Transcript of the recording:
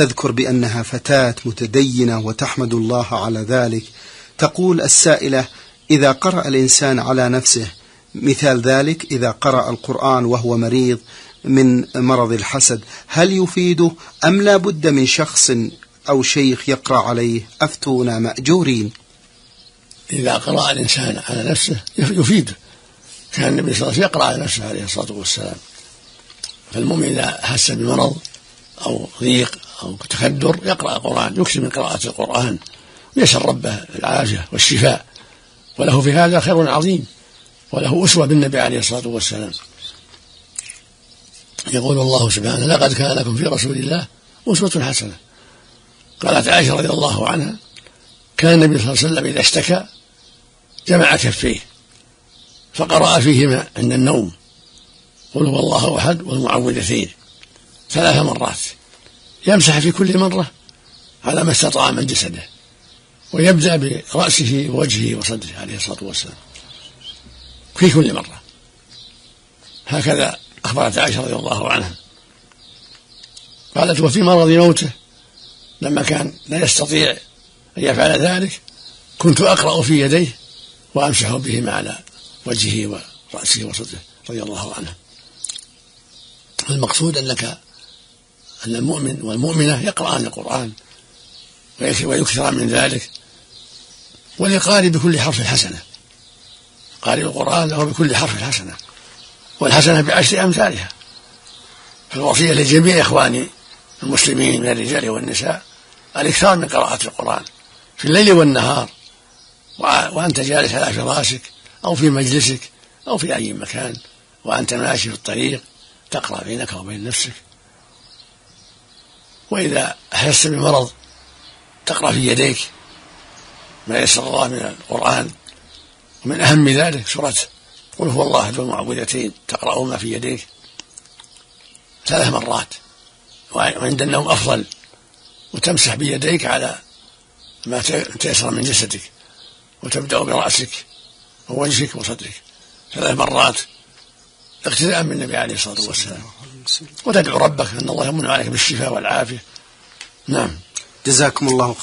تذكر بأنها فتاة متدينة وتحمد الله على ذلك. تقول السائلة: إذا قرأ الإنسان على نفسه، مثال ذلك إذا قرأ القرآن وهو مريض من مرض الحسد، هل يفيده أم لا بد من شخص أو شيخ يقرأ عليه؟ أفتونا مأجورين. إذا قرأ الإنسان على نفسه يفيده، كان النبي صلى الله عليه وسلم يقرأ على نفسه عليه الصلاة والسلام. فالمؤمن إذا حس بمرض أو ضيق أو تخدر يقرأ القرآن، يكثر من قراءة القرآن ويسأل ربه العافية والشفاء، وله في هذا خير عظيم، وله أسوة بالنبي عليه الصلاة والسلام. يقول الله سبحانه: لقد كان لكم في رسول الله أسوة حسنة. قالت عائشة رضي الله عنها: كان النبي صلى الله عليه وسلم إذا اشتكى جمع كفيه فقرأ فيهما عند النوم قل هو الله أحد والمعوذتين 3 مرات، يمسح في كل مرة على ما استطاع من جسده، ويبدأ برأسه ووجهه وصدره عليه الصلاة والسلام في كل مرة. هكذا أخبرت عائشة رضي الله عنها. قالت: وفي مرض موته لما كان لا يستطيع أن يفعل ذلك كنت أقرأ في يديه وأمسح بهما على وجهه ورأسه وصدره رضي الله عنه. المقصود أن المؤمن والمؤمنة يقرأان القرآن ويكثر من ذلك، ولقارئ بكل حرف حسنة. قارئ القرآن له بكل حرف حسنة، والحسنة ب10 أمثالها. فالوصية لجميع إخواني المسلمين من الرجال والنساء الإكثار من قراءة القرآن في الليل والنهار، وأنت جالس على فراشك أو في مجلسك أو في أي مكان، وأنت ماشي في الطريق تقرأ بينك وبين نفسك. وإذا أحس بمرض تقرأ في يديك ما يسر الله من القرآن، ومن أهم ذلك سورة قل هو الله أحد والمعوذتين تقرأهما في يديك 3 مرات، وعند النوم أفضل، وتمسح بيديك على ما تيسر من جسدك، وتبدأ برأسك ووجهك وصدرك 3 مرات اقتداء من النبي عليه الصلاة والسلام، وتدعو ربك أن الله يمن عليك بالشفاء والعافية. نعم. جزاكم الله